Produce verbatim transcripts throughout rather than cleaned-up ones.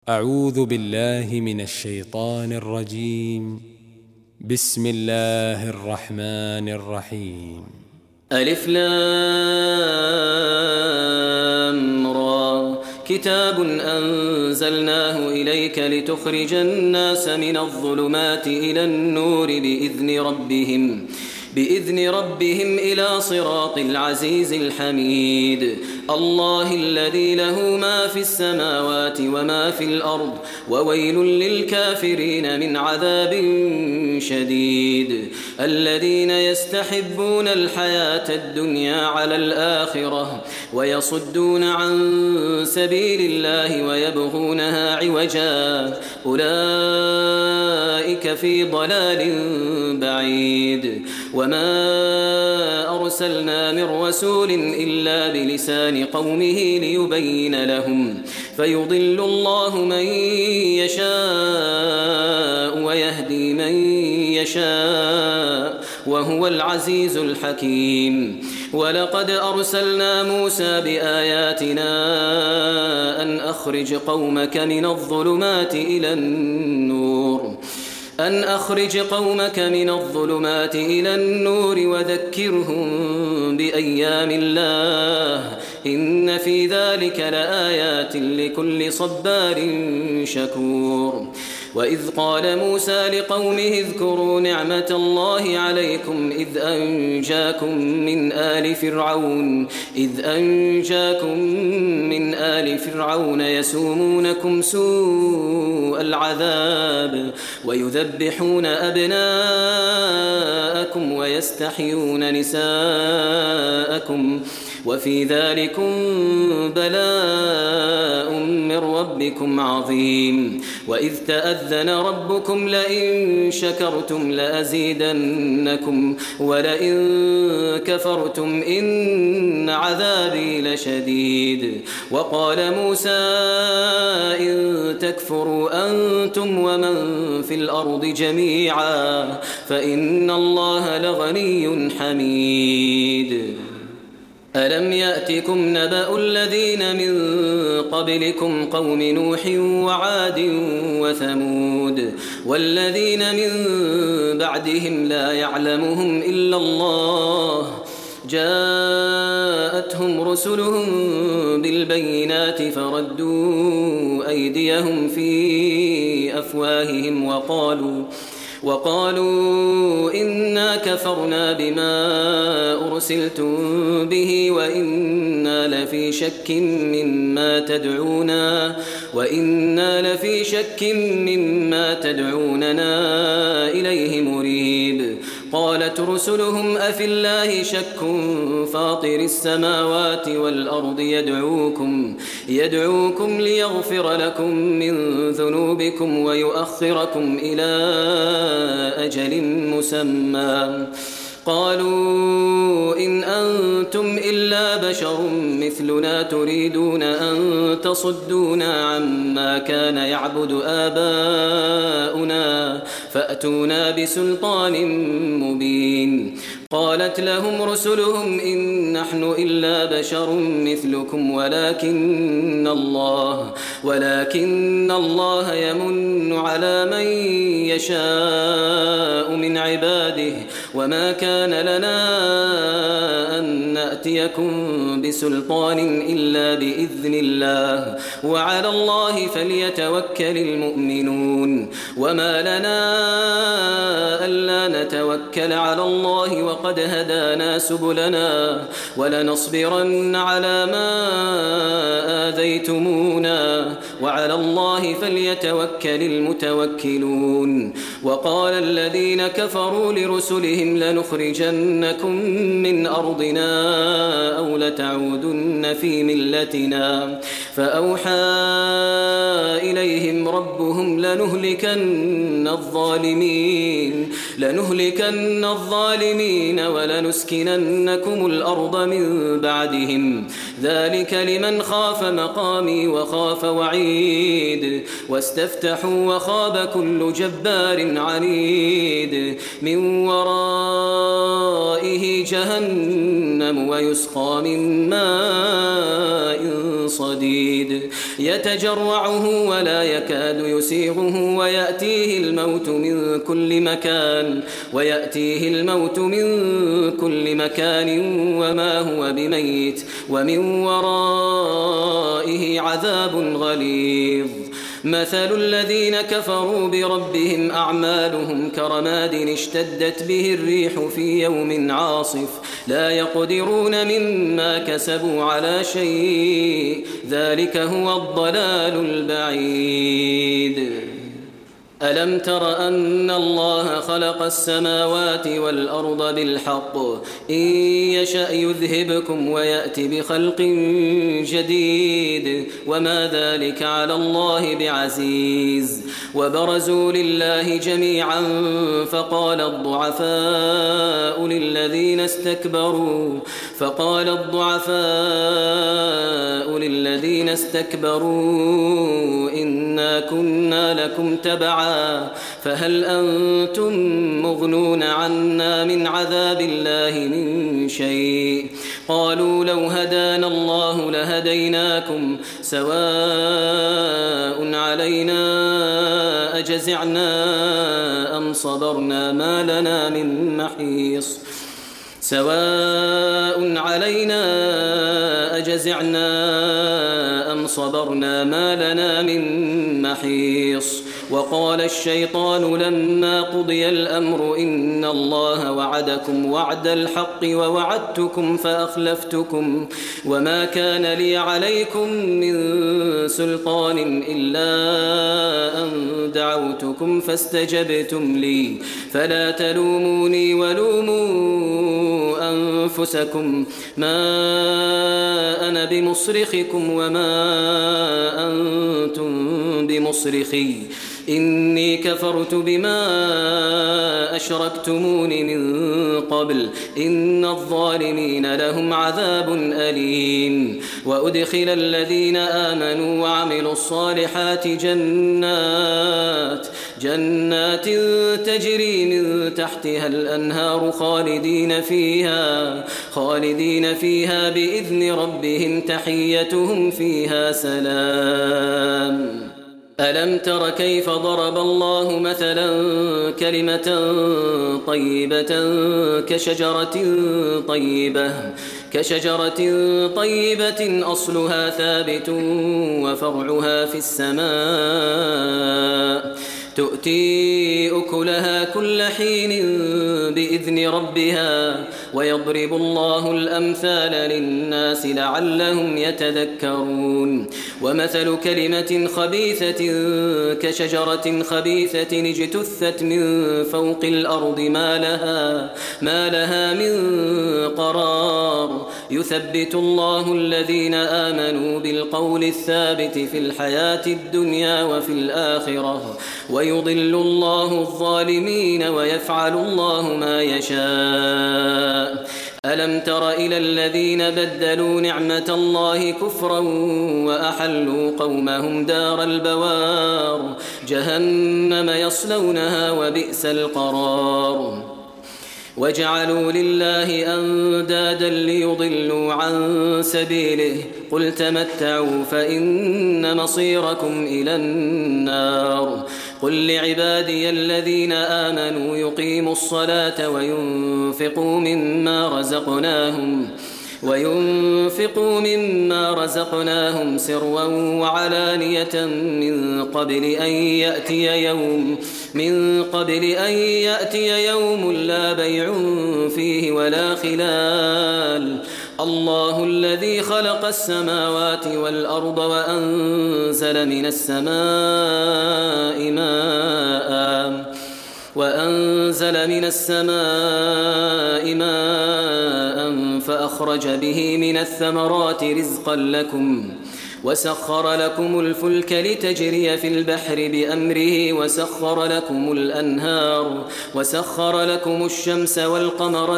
أعوذ بالله من الشيطان الرجيم. بسم الله الرحمن الرحيم. ألف لام را كتاب أنزلناه إليك لتخرج الناس من الظلمات إلى النور بإذن ربهم بإذن ربهم إلى صراط العزيز الحميد. الله الذي له ما في السماوات وما في الأرض وويل للكافرين من عذاب شديد. الذين يستحبون الحياة الدنيا على الآخرة ويصدون عن سبيل الله ويبغونها عوجا أولئك في ضلال بعيد. وما أرسلنا من رسول إلا بلسان قومه ليبين لهم فيضل الله من يشاء ويهدي من يشاء وهو العزيز الحكيم. ولقد أرسلنا موسى بآياتنا أن أخرج قومك من الظلمات إلى النور أن أخرج قومك من الظلمات إلى النور وذكرهم بأيام الله إن في ذلك لآيات لكل صبار شكور. وإذ قال موسى لقومه اذكروا نعمة الله عليكم إذ أنجاكم من آل فرعون إذ أنجاكم من آل فرعون يسومونكم سوء العذاب ويذبحون أبناءكم ويستحيون نساءكم وفي ذلكم بلاء من ربكم عظيم. وإذ تأذن ربكم لئن شكرتم لأزيدنكم ولئن كفرتم إن عذابي لشديد. وقال موسى إن تكفروا أنتم ومن في الأرض جميعا فإن الله لغني حميد. ألم يأتكم نبأ الذين من قبلكم قوم نوح وعاد وثمود والذين من بعدهم لا يعلمهم إلا الله جاءتهم رسلهم بالبينات فردوا أيديهم في أفواههم وقالوا وقالوا إنا كفرنا بما أرسلتم به وإنا لفي شك مما تدعونا وإنا لفي شك مما تدعوننا إليه مريب. قالت رسلهم أفي الله شك فاطر السماوات والأرض يدعوكم يدعوكم ليغفر لكم من ذنوبكم ويؤخركم إلى أجل مسمى. قالوا إن أنتم إلا بشر مثلنا تريدون أن تصدونا عما كان يعبد آباؤنا فأتونا بسلطان مبين. قالت لهم رسلهم إن نحن إلا بشر مثلكم ولكن الله ولكن الله يمن على من يشاء من عباده وما كان لنا أن نأتيكم بسلطان إلا بإذن الله وعلى الله فليتوكل المؤمنون. وما لنا ألا نتوكل على الله وقد هدانا سبلنا ولنصبرن على ما آذيتمونا وعلى الله فليتوكل المتوكلون. وقال الذين كفروا لرسلهم لنخرجنكم من أرضنا أو لتعودن في ملتنا فأوحى إليهم ربهم لنهلكن الظالمين لنهلكن الظالمين ولنسكننكم الأرض من بعدهم ذلك لمن خاف مقامي وخاف وعيد واستفتحوا وخاب كل جبار عنيد من ورائه جهنم ويسقى من ماء صديد يتجرعه ولا يكاد يسيغه ويأتيه الموت من كل مكان ويأتيه الموت من كل مكان وما هو بميت ومن ورائه عذاب غليظ مثل الذين كفروا بربهم أعمالهم كرماد اشتدت به الريح في يوم عاصف لا يقدرون مما كسبوا على شيء ذلك هو الضلال البعيد ألم تر أن الله خلق السماوات والأرض بالحق إن يشأ يذهبكم ويأتي بخلق جديد وما ذلك على الله بعزيز وبرزوا لله جميعا فقال الضعفاء للذين استكبروا فقال الضعفاء للذين استكبروا إنا كنا لكم تبعا فهل أنتم مغنون عنا من عذاب الله من شيء قالوا لو هدانا الله لهديناكم سواء علينا أجزعنا أم صبرنا ما لنا من محيص سواء علينا أجزعنا أم صبرنا ما لنا من محيص وقال الشيطان لما قضي الأمر إن الله وعدكم وعد الحق ووعدتكم فأخلفتكم وما كان لي عليكم من سلطان إلا أن دعوتكم فاستجبتم لي فلا تلوموني ولوموا أنفسكم ما أنا بمصرخكم وما أنتم بمصرخي إني كفرت بما أشركتمون من قبل إن الظالمين لهم عذاب أليم وأدخل الذين آمنوا وعملوا الصالحات جنات جنات تجري من تحتها الأنهار خالدين فيها خالدين فيها بإذن ربهم تحيتهم فيها سلام ألم تر كيف ضرب الله مثلا كلمة طيبة كشجرة طيبة كشجرة طيبة أصلها ثابت وفرعها في السماء تؤتي أكلها كل حين بإذن ربها ويضرب الله الأمثال للناس لعلهم يتذكرون ومثل كلمة خبيثة كشجرة خبيثة اجتثت من فوق الأرض ما لها, ما لها من قرار يثبت الله الذين آمنوا بالقول الثابت في الحياة الدنيا وفي الآخرة ويضل الله الظالمين ويفعل الله ما يشاء ألم تر إلى الذين بدلوا نعمة الله كفرا وأحلوا قومهم دار البوار جهنم يصلونها وبئس القرار وجعلوا لله أندادا ليضلوا عن سبيله قل تمتعوا فإن مصيركم إلى النار قل لعبادي الذين آمنوا يقيموا الصلاة وينفقوا مما رزقناهم وينفقوا مما رزقناهم سرا وعلانية من قبل أن يأتي يوم من قبل أن يأتي يوم لا بيع فيه ولا خلال الله الذي خلق السماوات والأرض وأنزل من السماء ماء وأنزل من السماء ماء فأخرج به من الثمرات رزقا لكم وسخر لكم الفلك لتجري في البحر بأمره وسخر لكم الأنهار وسخر لكم الشمس والقمر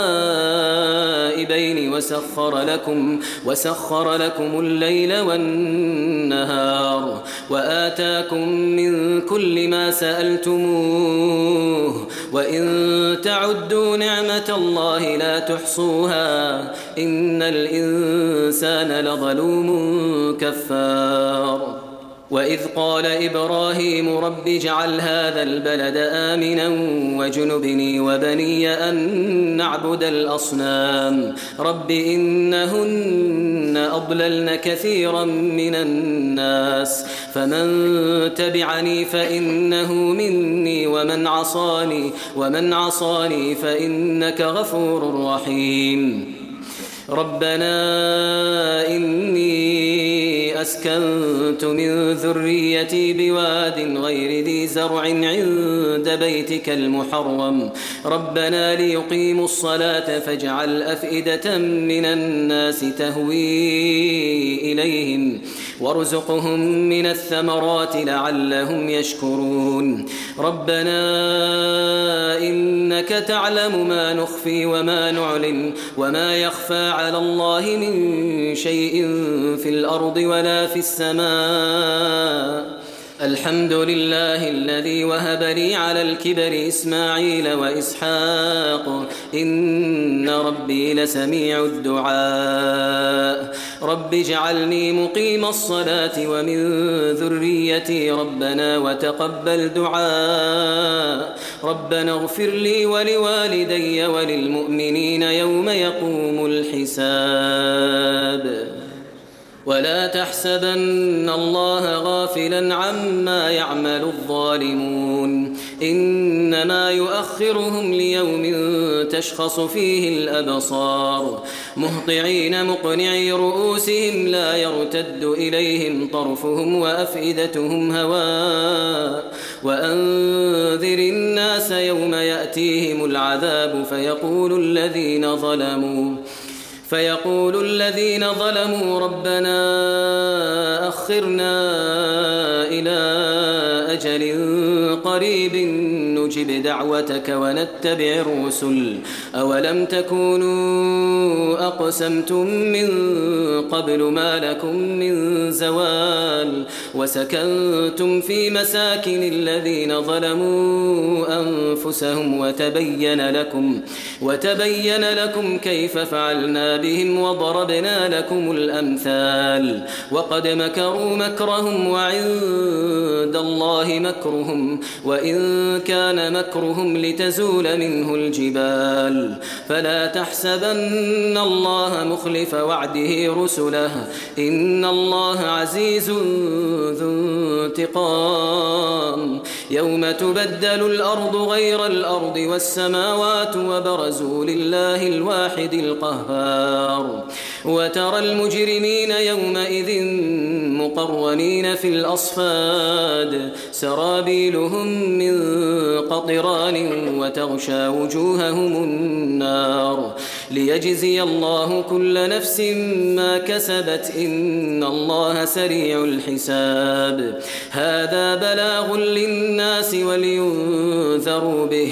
دائبين وسخر لكم وسخر لكم الليل والنهار وآتاكم من كل ما سألتموه وإن تعدوا نعمة الله لا تحصوها إن الإنسان لظلوم كفار. وإذ قال إبراهيم رب اجعل هذا البلد آمنا وجنبني وبني أن نعبد الأصنام رب إنهن أضللن كثيرا من الناس فمن تبعني فإنه مني ومن عصاني ومن عصاني فإنك غفور رحيم. ربنا إني أسكنت من ذريتي بواد غير ذي زرع عند بيتك المحرم ربنا ليقيموا الصلاة فاجعل أفئدة من الناس تهوي إليهم وارزقهم من الثمرات لعلهم يشكرون. ربنا إنك تعلم ما نخفي وما نعلن وما يخفى على الله من شيء في الأرض ولا في السماء. الحمد لله الذي وهب لي على الكبر إسماعيل وإسحاق إن ربي لسميع الدعاء. رب اجعلني مقيم الصلاة ومن ذريتي ربنا وتقبل دعاء. ربنا اغفر لي ولوالدي وللمؤمنين يوم يقوم الحساب. ولا تحسبن الله غافلا عما يعمل الظالمون إنما يؤخرهم ليوم تشخص فيه الأبصار مهطعين مقنعي رؤوسهم لا يرتد إليهم طرفهم وأفئدتهم هواء. وأنذر الناس يوم يأتيهم العذاب فيقول الذين ظلموا فيقول الذين ظلموا ربنا أخرنا إلى أجل قريب نجب دعوتك ونتبع الرسل أولم تكونوا أقسمتم من قبل ما لكم من زوال وسكنتم في مساكن الذين ظلموا أنفسهم وتبين لكم وتبين لكم كيف فعلنا بهم وضربنا لكم الأمثال وقد مكروا مكرهم وعند الله مكرهم وإن كان مكرهم لتزول منه الجبال. فلا تحسبن الله مخلف وعده رسله إن الله عزيز ذو انتقام. يوم تبدل الأرض غير الأرض والسماوات وبرزوا لله الواحد القهار. وترى المجرمين يومئذ مقرنين في الأصفاد سرابيلهم من قطران وتغشى وجوههم النار ليجزي الله كل نفس ما كسبت إن الله سريع الحساب. هذا بلاغ للناس ولينذروا به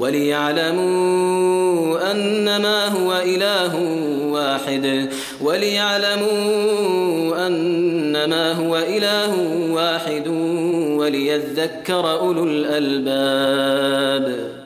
وليعلموا أنما هو إله واحد وليعلموا أنما هو إله واحد وليذكر أولو الألباب.